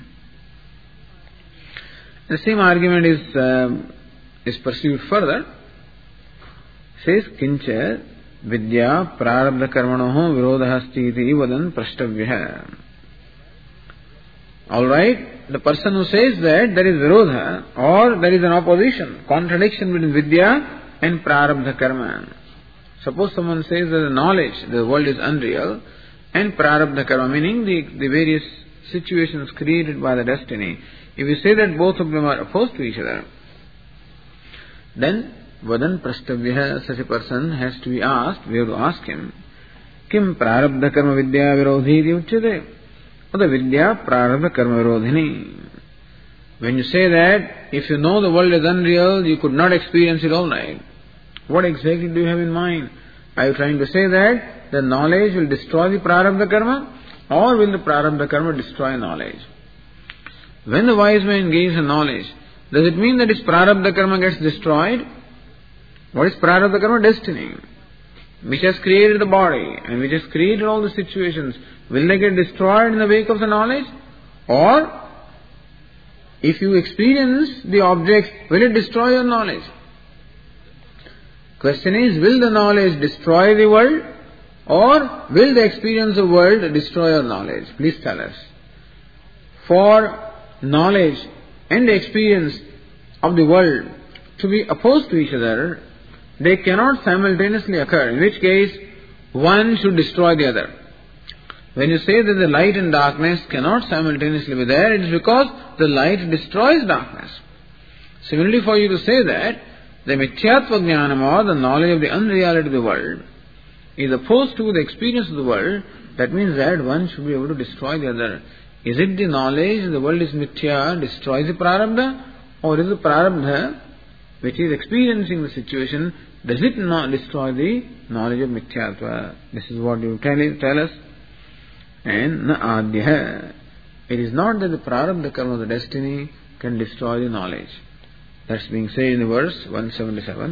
The same argument is um, is pursued further. Says kincha vidya prarabdha karmanoho virodhasti iti vadan prashtavyaha. Alright, the person who says that there is virodha, or there is an opposition, contradiction between vidya and prarabdha karma. Suppose someone says that the knowledge, the world is unreal, and prarabdha karma, meaning the, the various situations created by the destiny. If you say that both of them are opposed to each other, then vadan prashtavyaha, such a person has to be asked, we have to ask him, kim prarabdha karma vidya virodhi iti uchyate? Or the vidya prarabdha karma virodhini. When you say that, if you know the world is unreal, you could not experience it all night. What exactly do you have in mind? Are you trying to say that the knowledge will destroy the prarabdha karma, or will the prarabdha karma destroy knowledge? When the wise man gains a knowledge, does it mean that his prarabdha karma gets destroyed? What is prarabdha karma? Destiny, which has created the body and which has created all the situations. Will they get destroyed in the wake of the knowledge? Or, if you experience the objects, will it destroy your knowledge? Question is, will the knowledge destroy the world, or will the experience of the world destroy your knowledge? Please tell us. For knowledge and the experience of the world to be opposed to each other, they cannot simultaneously occur, in which case one should destroy the other. When you say that the light and darkness cannot simultaneously be there, it is because the light destroys darkness. Similarly, for you to say that the mithyatva jnanam, or the knowledge of the unreality of the world, is opposed to the experience of the world, that means that one should be able to destroy the other. Is it the knowledge that the world is mithya destroys the prarabdha, or is the prarabdha which is experiencing the situation, does it not destroy the knowledge of mithyatva? This is what you tell, tell us. And na adhyah. It is not that the prarabdha karma of the destiny can destroy the knowledge. That's being said in the verse one seventy-seven.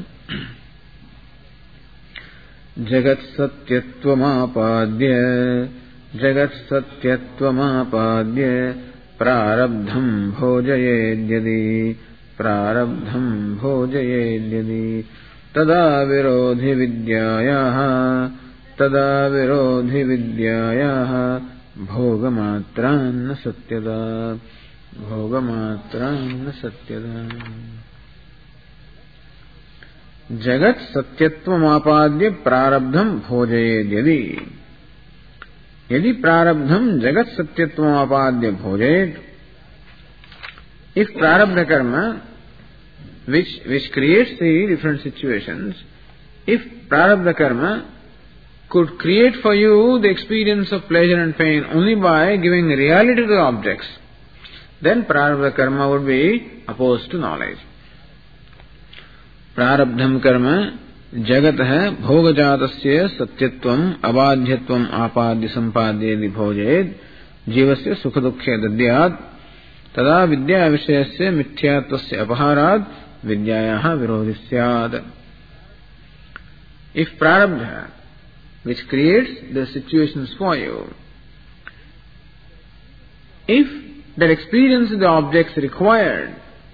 Jagat satyattvamapadya Jagat satyattvamapadya Prarabdham bhojayedyadi Prarabdham bhojayedyadi Tada virodhi vidyayaha Tada virodhi vidyayaha Bhogamatran na satyada Bhogamatran na satyada. Jagat satyattvamapadya prarabdham bhojayed yadi. Yadi prarabdham jagat satyattvamapadya bhojayed. If prarabdha karma, which, which creates the different situations, if prarabdha karma could create for you the experience of pleasure and pain only by giving reality to the objects, then prarabdha karma would be opposed to knowledge. प्रारब्धम कर्म जगत है भोगजातस्य सत्यत्वम अबाध्यत्वम आपाद्य संपाद्य यदि भोजेद जीवस्य सुख दुखे दद्यात् तदा विद्या विषयस्य मिथ्यात्वस्य अपहारात् विद्यायाः विरोधि स्यात्. If prarabdha, which creates the situations for you, if that experience of the objects required,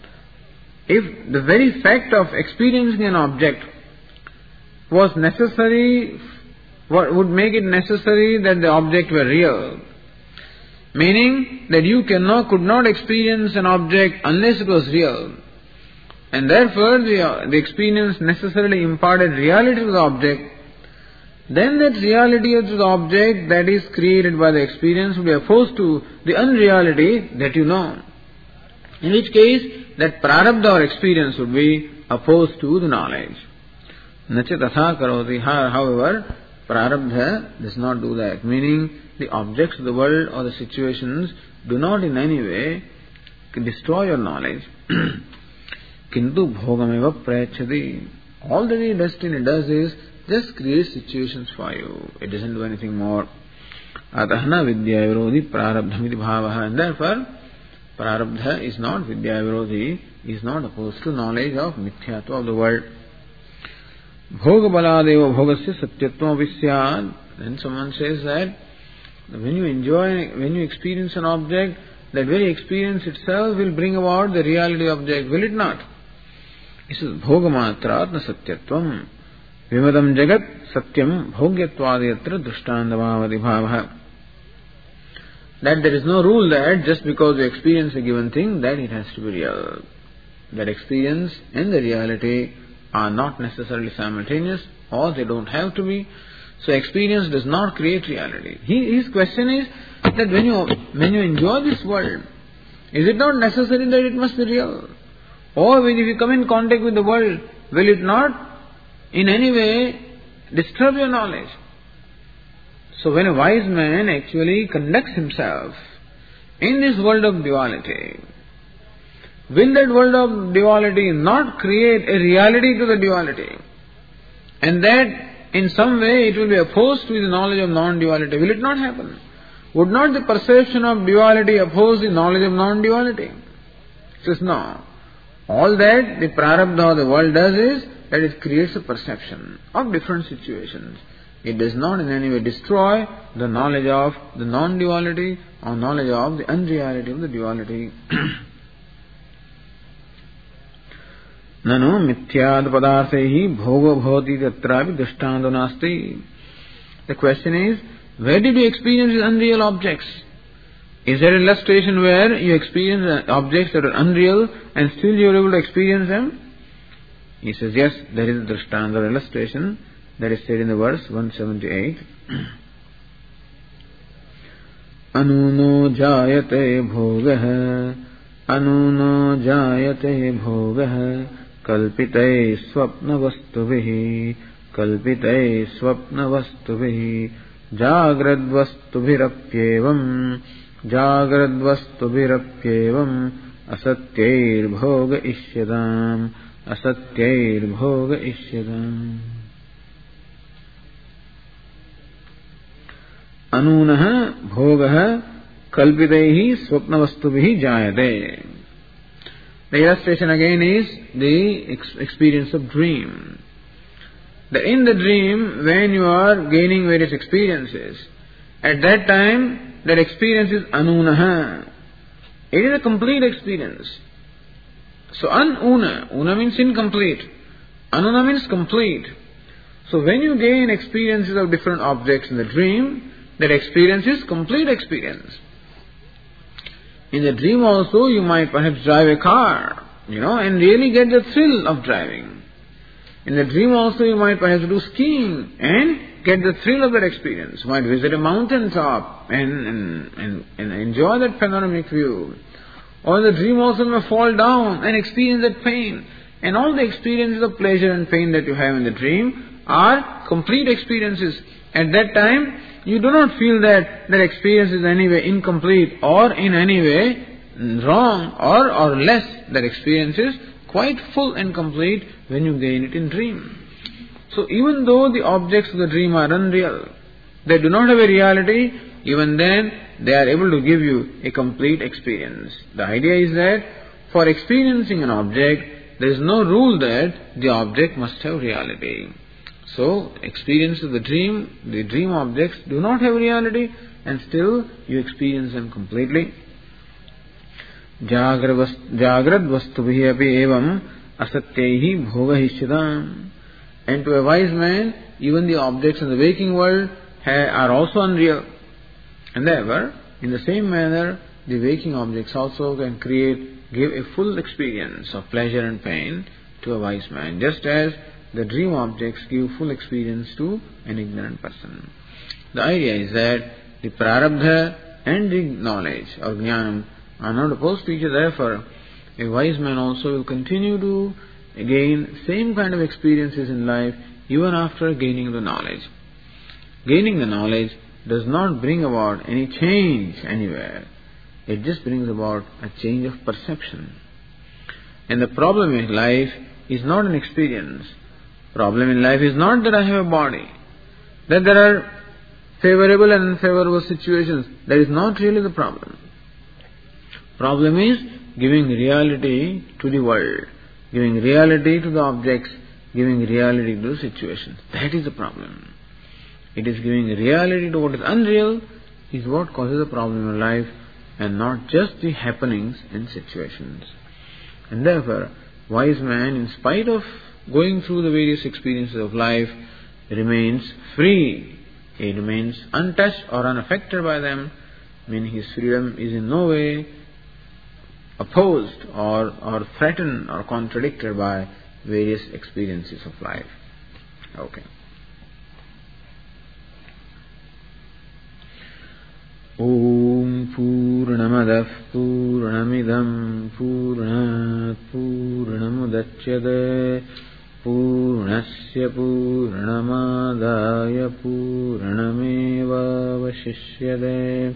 if the very fact of experiencing an object was necessary, would make it necessary that the object were real, meaning that you cannot, could not experience an object unless it was real, and therefore the, the experience necessarily imparted reality to the object, then that reality of the object that is created by the experience will be opposed to the unreality that you know. In which case, that prarabdha or experience would be opposed to the knowledge. Nacha tatha karoti. However, prarabdha does not do that. Meaning, the objects of the world or the situations do not in any way destroy your knowledge. Kintu bhogameva prayachati. All that the destiny does is just create situations for you. It doesn't do anything more. Atahana vidya virodhi prarabdhamiti bhavaha. And therefore, prarabdha is not vidya virodhi, is not opposed to knowledge of mithyatva of the world. Bhoga baladeva bhogasya satyatvam visyad. Then someone says that when you enjoy, when you experience an object, that very experience itself will bring about the reality of the object, will it not? He says, bhoga matrat na satyatvam. Vimadam jagat satyam bhogyattvadiyatra drishtandavavadi bhavaha. That there is no rule that just because you experience a given thing, that it has to be real. That experience and the reality are not necessarily simultaneous, or they don't have to be. So experience does not create reality. He, his question is that when you when you enjoy this world, is it not necessary that it must be real? Or when if you come in contact with the world, will it not in any way disturb your knowledge? So when a wise man actually conducts himself in this world of duality, will that world of duality not create a reality to the duality? And that in some way it will be opposed to the knowledge of non-duality. Will it not happen? Would not the perception of duality oppose the knowledge of non-duality? He says no. All that the prarabdha of the world does is that it creates a perception of different situations. It does not in any way destroy the knowledge of the non-duality or knowledge of the unreality of the duality. Nanu mithyad padarthehi bhoga bhavati tatrapi drishtando nasti. The question is, where did you experience these unreal objects? Is there an illustration where you experience objects that are unreal and still you are able to experience them? He says, yes, there is a drishtanta or illustration that is said in the verse one seventy-eight. Anuno jayate bhogah, anuno jayate bhogah, kalpitay swapna vastuvihi, kalpitay swapna vastuvihi, jagrad vastubhirapyevam, jagrad vastubhirapyevam, asatyair bhoga ishyadam, asatyair bhoga ishyadam. Anunah bhogah kalpitaihi swapnavastubihi jayate. The illustration again is the ex- experience of dream. That in the dream, when you are gaining various experiences, at that time, that experience is anunah. It is a complete experience. So anuna, una means incomplete. Anuna means complete. So when you gain experiences of different objects in the dream, that experience is complete experience. In the dream also, you might perhaps drive a car, you know, and really get the thrill of driving. In the dream also, you might perhaps do skiing and get the thrill of that experience. You might visit a mountain top and, and, and, and enjoy that panoramic view. Or in the dream also, you may fall down and experience that pain. And all the experiences of pleasure and pain that you have in the dream are complete experiences. At that time, you do not feel that that experience is in any way incomplete or in any way wrong or, or less. That experience is quite full and complete when you gain it in dream. So even though the objects of the dream are unreal, they do not have a reality, even then they are able to give you a complete experience. The idea is that for experiencing an object, there is no rule that the object must have reality. So, experience of the dream, the dream objects do not have reality and still you experience them completely. Jagrad vastubhi api evam asatyahi bhogahishyadam. And to a wise man, even the objects in the waking world are also unreal. And therefore, in the same manner, the waking objects also can create, give a full experience of pleasure and pain to a wise man, just as the dream objects give full experience to an ignorant person. The idea is that the prarabdha and the knowledge or jnanam are not opposed to each other. Therefore, a wise man also will continue to gain same kind of experiences in life even after gaining the knowledge. Gaining the knowledge does not bring about any change anywhere. It just brings about a change of perception. And the problem in life is not an experience. Problem in life is not that I have a body, that there are favorable and unfavorable situations. That is not really the problem. Problem is giving reality to the world, giving reality to the objects, giving reality to the situations. That is the problem. It is giving reality to what is unreal is what causes a problem in life and not just the happenings and situations. And therefore, wise man, in spite of going through the various experiences of life, remains free. He remains untouched or unaffected by them, meaning his freedom is in no way opposed or, or threatened or contradicted by various experiences of life. Okay. Om Purnamadah Purnamidam Purnat Purnamudachyate Purnasya Purnamadaya Purnameva Vashishyate.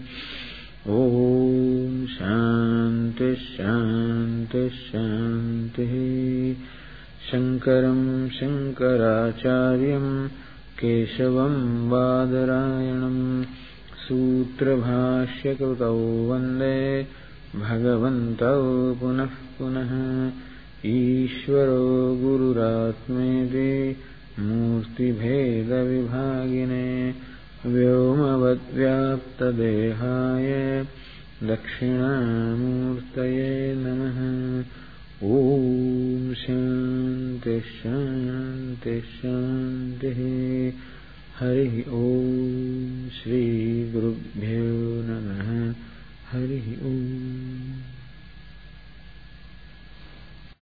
Om Shanti Shanti Shanti. Shankaram Shankaracharyam Keshavam Badarayanam Sutra Bhashya Krutau Vande Bhagavantau Punah Punah. Ishvaro Gururatmeti Murti Bheda Vibhagine Vyomavad Vyapta Dehaya Dakshinamurtaye Namaha. Om Shanti Shanti Shanti. Hari Om Shri Gurubhyo Namaha. Hari Om.